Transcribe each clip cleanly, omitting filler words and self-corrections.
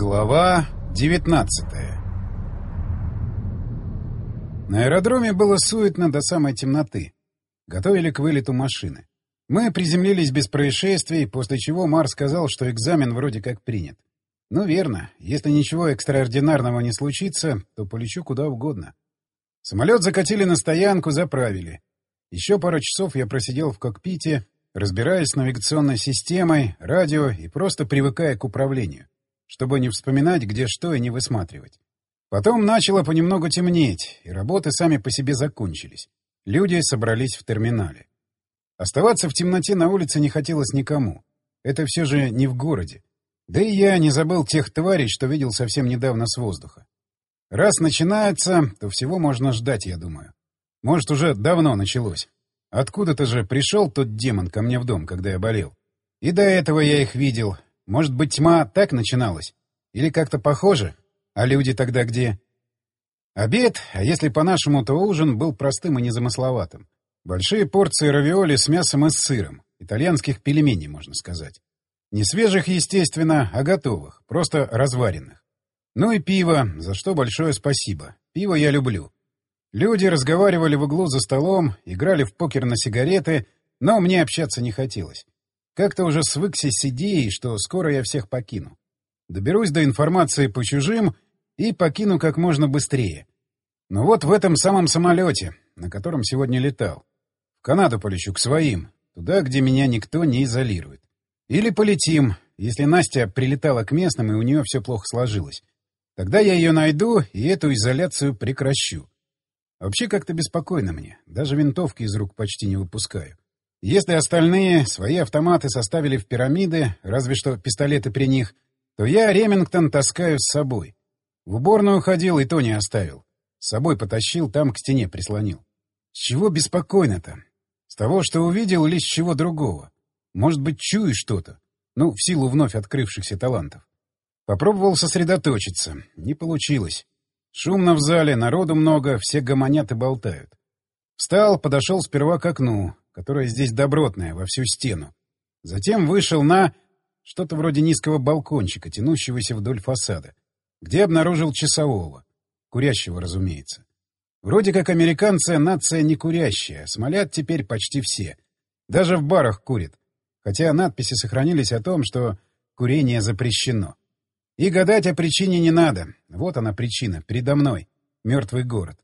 Глава 19. На аэродроме было суетно до самой темноты. Готовили к вылету машины. Мы приземлились без происшествий, после чего Мар сказал, что экзамен вроде как принят. Ну, верно. Если ничего экстраординарного не случится, то полечу куда угодно. Самолет закатили на стоянку, заправили. Еще пару часов я просидел в кокпите, разбираясь с навигационной системой, радио и просто привыкая к управлению, чтобы не вспоминать, где что, и не высматривать. Потом начало понемногу темнеть, и работы сами по себе закончились. Люди собрались в терминале. Оставаться в темноте на улице не хотелось никому. Это все же не в городе. Да и я не забыл тех тварей, что видел совсем недавно с воздуха. Раз начинается, то всего можно ждать, я думаю. Может, уже давно началось. Откуда-то же пришел тот демон ко мне в дом, когда я болел. И до этого я их видел. Может быть, тьма так начиналась? Или как-то похоже? А люди тогда где? Обед, а если по-нашему, то ужин, был простым и незамысловатым. Большие порции равиоли с мясом и с сыром. Итальянских пельменей, можно сказать. Не свежих, естественно, а готовых, просто разваренных. Ну и пиво, за что большое спасибо. Пиво я люблю. Люди разговаривали в углу за столом, играли в покер на сигареты, но мне общаться не хотелось. Как-то уже свыкся с идеей, что скоро я всех покину. Доберусь до информации по чужим и покину как можно быстрее. Но вот в этом самом самолете, на котором сегодня летал. В Канаду полечу к своим, туда, где меня никто не изолирует. Или полетим, если Настя прилетала к местным, и у нее все плохо сложилось. Тогда я ее найду и эту изоляцию прекращу. Вообще как-то беспокойно мне, даже винтовки из рук почти не выпускаю. Если остальные свои автоматы составили в пирамиды, разве что пистолеты при них, то я Ремингтон таскаю с собой. В уборную ходил и то не оставил. С собой потащил, там к стене прислонил. С чего беспокойно-то? С того, что увидел, или с чего другого? Может быть, чую что-то? Ну, в силу вновь открывшихся талантов. Попробовал сосредоточиться. Не получилось. Шумно в зале, народу много, все гомонят и болтают. Встал, подошел сперва к окну, которое здесь добротное, во всю стену. Затем вышел на что-то вроде низкого балкончика, тянущегося вдоль фасада, где обнаружил часового. Курящего, разумеется. Вроде как американцы нация не курящая, смолят теперь почти все. Даже в барах курят. Хотя надписи сохранились о том, что курение запрещено. И гадать о причине не надо. Вот она причина, передо мной. Мертвый город.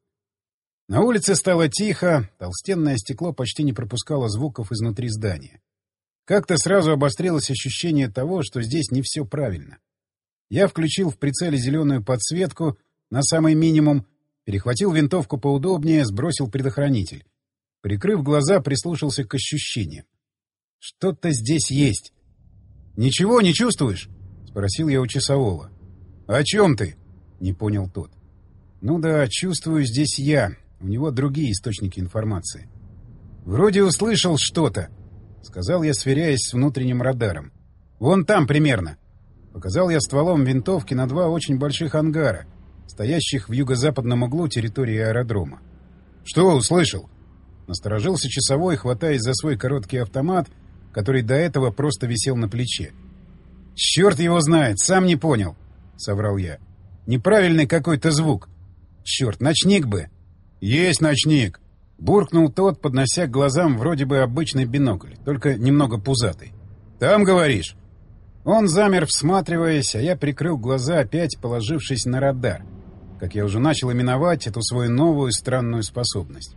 На улице стало тихо, толстенное стекло почти не пропускало звуков изнутри здания. Как-то сразу обострилось ощущение того, что здесь не все правильно. Я включил в прицеле зеленую подсветку на самый минимум, перехватил винтовку поудобнее, сбросил предохранитель. Прикрыв глаза, прислушался к ощущениям. Что-то здесь есть. «Ничего не чувствуешь?» — спросил я у часового. «О чем ты?» — не понял тот. «Ну да, чувствую здесь я. У него другие источники информации». «Вроде услышал что-то», — сказал я, сверяясь с внутренним радаром. «Вон там примерно». Показал я стволом винтовки на два очень больших ангара, стоящих в юго-западном углу территории аэродрома. «Что услышал?» Насторожился часовой, хватаясь за свой короткий автомат, который до этого просто висел на плече. «Черт его знает, сам не понял», — соврал я. «Неправильный какой-то звук. Черт, ночник бы». «Есть ночник», — буркнул тот, поднося к глазам вроде бы обычный бинокль, только немного пузатый. «Там, говоришь?» Он замер, всматриваясь, а я прикрыл глаза, опять положившись на радар, как я уже начал именовать эту свою новую странную способность.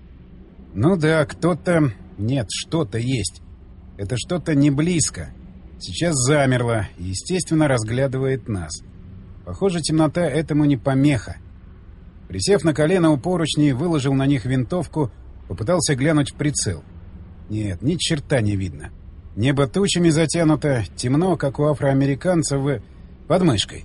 Ну да, кто-то... Нет, что-то есть. Это что-то не близко. Сейчас замерло и, естественно, разглядывает нас. Похоже, темнота этому не помеха. Присев на колено у поручней, выложил на них винтовку, попытался глянуть в прицел. Нет, ни черта не видно. Небо тучами затянуто, темно, как у афроамериканцев, под мышкой.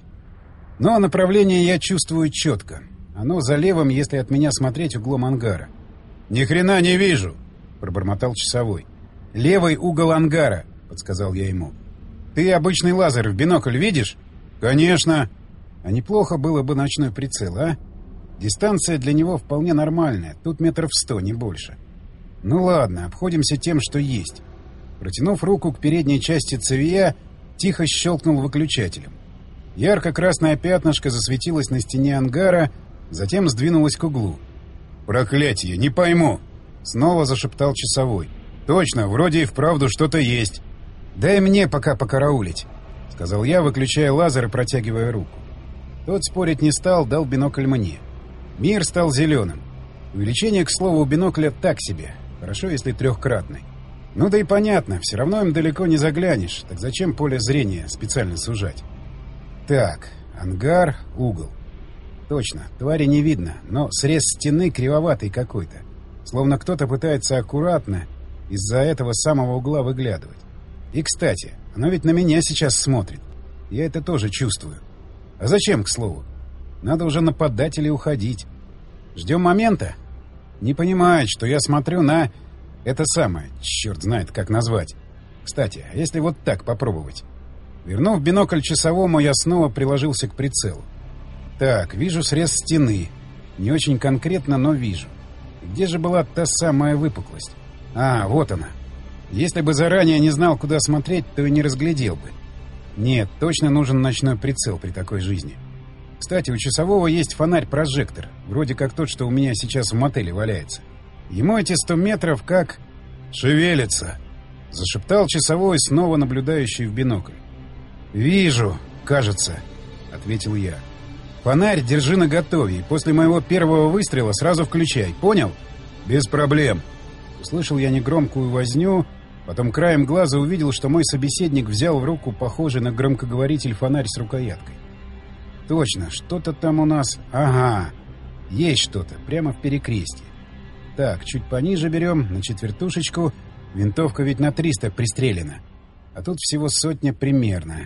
Но направление я чувствую четко. Оно за левым, если от меня смотреть углом ангара. «Ни хрена не вижу!» — пробормотал часовой. «Левый угол ангара», — подсказал я ему. «Ты обычный лазер в бинокль видишь?» «Конечно!» «А неплохо было бы ночной прицел, а? Дистанция для него вполне нормальная, тут 100 метров, не больше. Ну ладно, обходимся тем, что есть». Протянув руку к передней части цевья, тихо щелкнул выключателем. Ярко-красное пятнышко засветилось на стене ангара, затем сдвинулось к углу. «Проклятие, не пойму!» — снова зашептал часовой. «Точно, вроде и вправду что-то есть». «Дай мне пока покараулить», — сказал я, выключая лазер и протягивая руку. Тот спорить не стал, дал бинокль мне. Мир стал зеленым. Увеличение, к слову, у бинокля так себе. Хорошо, если трехкратный. Ну да и понятно, все равно им далеко не заглянешь. Так зачем поле зрения специально сужать? Так, ангар, угол. Точно, твари не видно, но срез стены кривоватый какой-то. Словно кто-то пытается аккуратно из-за этого самого угла выглядывать. И, кстати, оно ведь на меня сейчас смотрит. Я это тоже чувствую. А зачем, к слову? Надо уже нападать или уходить. Ждем момента? Не понимает, что я смотрю на... Это самое, черт знает, как назвать. Кстати, а если вот так попробовать? Вернув бинокль часовому, я снова приложился к прицелу. Так, вижу срез стены. Не очень конкретно, но вижу. Где же была та самая выпуклость? А, вот она. Если бы заранее не знал, куда смотреть, то и не разглядел бы. Нет, точно нужен ночной прицел при такой жизни. Кстати, у часового есть фонарь-прожектор, вроде как тот, что у меня сейчас в мотеле валяется. Ему эти 100 метров как... «Шевелится!» — зашептал часовой, снова наблюдающий в бинокль. «Вижу, кажется», — ответил я. «Фонарь держи наготове, и после моего первого выстрела сразу включай, понял?» «Без проблем». Услышал я негромкую возню, потом краем глаза увидел, что мой собеседник взял в руку похожий на громкоговоритель фонарь с рукояткой. «Точно, что-то там у нас... Ага, есть что-то, прямо в перекрестье. Так, чуть пониже берем, на четвертушечку. Винтовка ведь на 300 пристрелена. А тут всего 100 примерно.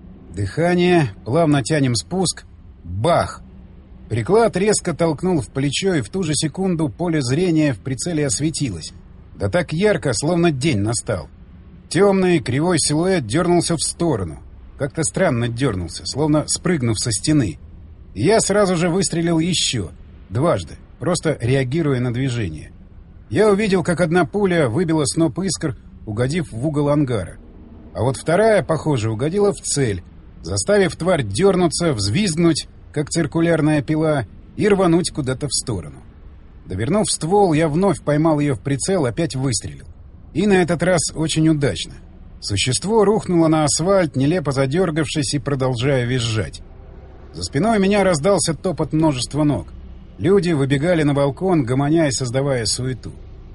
Дыхание, плавно тянем спуск. Бах! Приклад резко толкнул в плечо, и в ту же секунду поле зрения в прицеле осветилось. Да так ярко, словно день настал. Темный, кривой силуэт дернулся в сторону. Как-то странно дернулся, словно спрыгнув со стены. И я сразу же выстрелил еще. Дважды, просто реагируя на движение. Я увидел, как одна пуля выбила сноп искр, угодив в угол ангара. А вот вторая, похоже, угодила в цель, заставив тварь дернуться, взвизгнуть, как циркулярная пила, и рвануть куда-то в сторону. Довернув ствол, я вновь поймал ее в прицел, опять выстрелил. И на этот раз очень удачно. Существо рухнуло на асфальт, нелепо задергавшись и продолжая визжать. За спиной меня раздался топот множества ног. Люди выбегали на балкон, гомоня и создавая суету.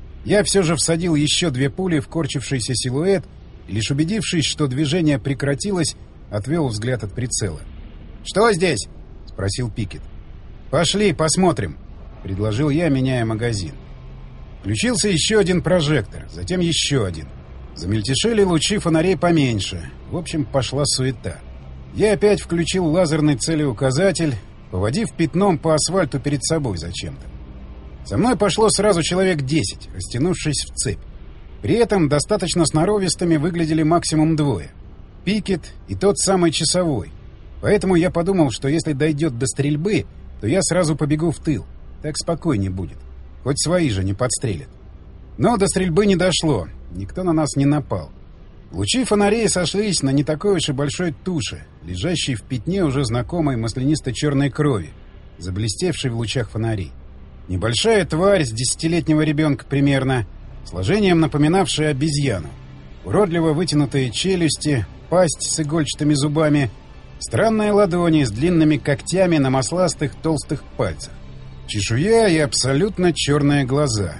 Я все же всадил еще 2 пули в корчившийся силуэт и, лишь убедившись, что движение прекратилось, отвел взгляд от прицела. «Что здесь?» — спросил Пикет. «Пошли, посмотрим», — предложил я, меняя магазин. Включился еще один прожектор, затем еще один. Замельтешили лучи фонарей поменьше. В общем, пошла суета. Я опять включил лазерный целеуказатель, поводив пятном по асфальту перед собой зачем-то. За мной пошло сразу человек 10, растянувшись в цепь. При этом достаточно сноровистыми выглядели максимум 2. Пикет и тот самый часовой. Поэтому я подумал, что если дойдет до стрельбы, то я сразу побегу в тыл. Так спокойнее будет. Хоть свои же не подстрелят. Но до стрельбы не дошло. Никто на нас не напал. Лучи фонарей сошлись на не такой уж и большой туше, лежащей в пятне уже знакомой маслянисто-черной крови, заблестевшей в лучах фонарей. Небольшая тварь с 10-летнего ребенка примерно, сложением напоминавшая обезьяну. Уродливо вытянутые челюсти, пасть с игольчатыми зубами, странные ладони с длинными когтями на масластых толстых пальцах, чешуя и абсолютно черные глаза.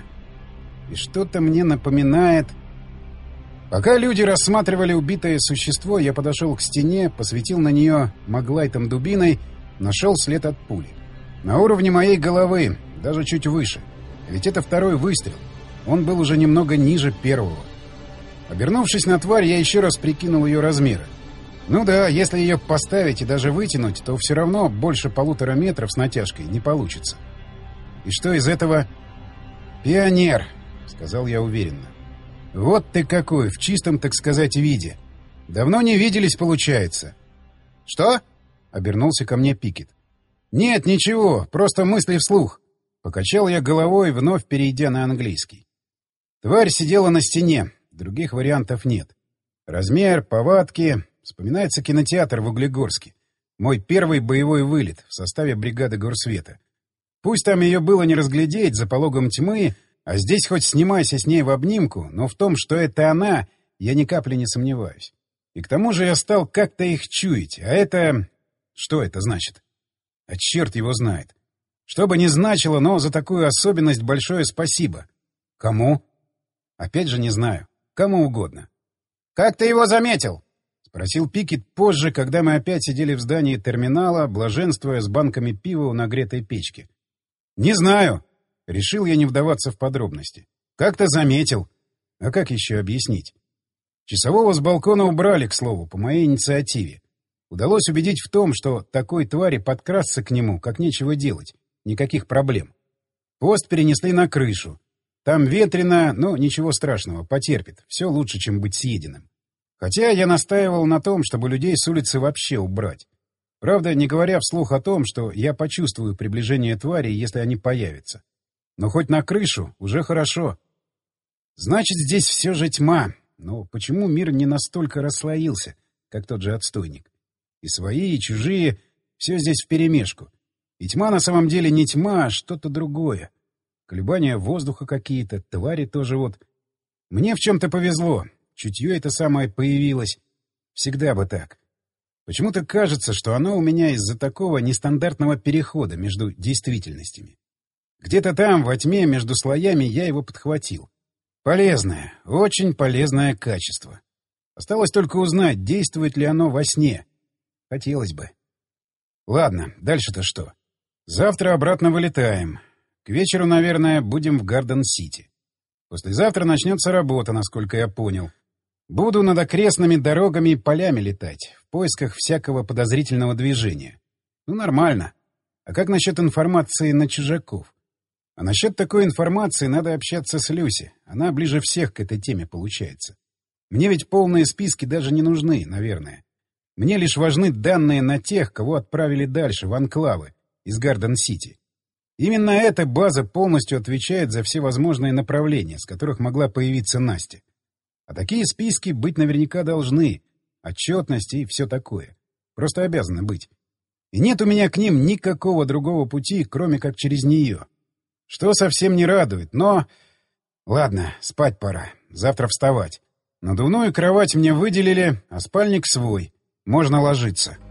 И что-то мне напоминает... Пока люди рассматривали убитое существо, я подошел к стене, посветил на нее маглайтом дубиной, нашел след от пули. На уровне моей головы, даже чуть выше. Ведь это второй выстрел. Он был уже немного ниже первого. Обернувшись на тварь, я еще раз прикинул ее размеры. Ну да, если ее поставить и даже вытянуть, то все равно больше 1,5 метра с натяжкой не получится. И что из этого? «Пионер», — сказал я уверенно. «Вот ты какой, в чистом, так сказать, виде. Давно не виделись, получается». «Что?» — обернулся ко мне Пикет. «Нет, ничего, просто мысли вслух». Покачал я головой, вновь перейдя на английский. Тварь сидела на стене, других вариантов нет. Размер, повадки... Вспоминается кинотеатр в Углегорске. Мой первый боевой вылет в составе бригады Горсвета. Пусть там ее было не разглядеть за пологом тьмы, а здесь хоть снимайся с ней в обнимку, но в том, что это она, я ни капли не сомневаюсь. И к тому же я стал как-то их чуять, а это... Что это значит? А черт его знает. Что бы ни значило, но за такую особенность большое спасибо. Кому? Опять же не знаю. Кому угодно. «Как ты его заметил?» — спросил Пикет позже, когда мы опять сидели в здании терминала, блаженствуя с банками пива у нагретой печки. «Не знаю». Решил я не вдаваться в подробности. «Как-то заметил. А как еще объяснить?» Часового с балкона убрали, к слову, по моей инициативе. Удалось убедить в том, что такой твари подкрасться к нему, как нечего делать. Никаких проблем. Пост перенесли на крышу. Там ветрено, но ничего страшного, потерпит. Все лучше, чем быть съеденным. Хотя я настаивал на том, чтобы людей с улицы вообще убрать. Правда, не говоря вслух о том, что я почувствую приближение тварей, если они появятся. Но хоть на крышу уже хорошо. Значит, здесь все же тьма. Но почему мир не настолько расслоился, как тот же отстойник? И свои, и чужие, все здесь вперемешку. И тьма на самом деле не тьма, а что-то другое. Колебания воздуха какие-то, твари тоже вот. Мне в чем-то повезло. Чутье это самое появилось. Всегда бы так. Почему-то кажется, что оно у меня из-за такого нестандартного перехода между действительностями. Где-то там, во тьме, между слоями, я его подхватил. Полезное, очень полезное качество. Осталось только узнать, действует ли оно во сне. Хотелось бы. Ладно, дальше-то что? Завтра обратно вылетаем. К вечеру, наверное, будем в Гарден-Сити. Послезавтра начнется работа, насколько я понял. Буду над окрестными дорогами и полями летать, в поисках всякого подозрительного движения. Ну, нормально. А как насчет информации на чужаков? А насчет такой информации надо общаться с Люси. Она ближе всех к этой теме получается. Мне ведь полные списки даже не нужны, наверное. Мне лишь важны данные на тех, кого отправили дальше, в анклавы, из Гарден-Сити. Именно эта база полностью отвечает за все возможные направления, с которых могла появиться Настя. А такие списки быть наверняка должны. Отчетность и все такое. Просто обязаны быть. И нет у меня к ним никакого другого пути, кроме как через нее. Что совсем не радует, но... Ладно, спать пора. Завтра вставать. Надувную кровать мне выделили, а спальник свой. Можно ложиться.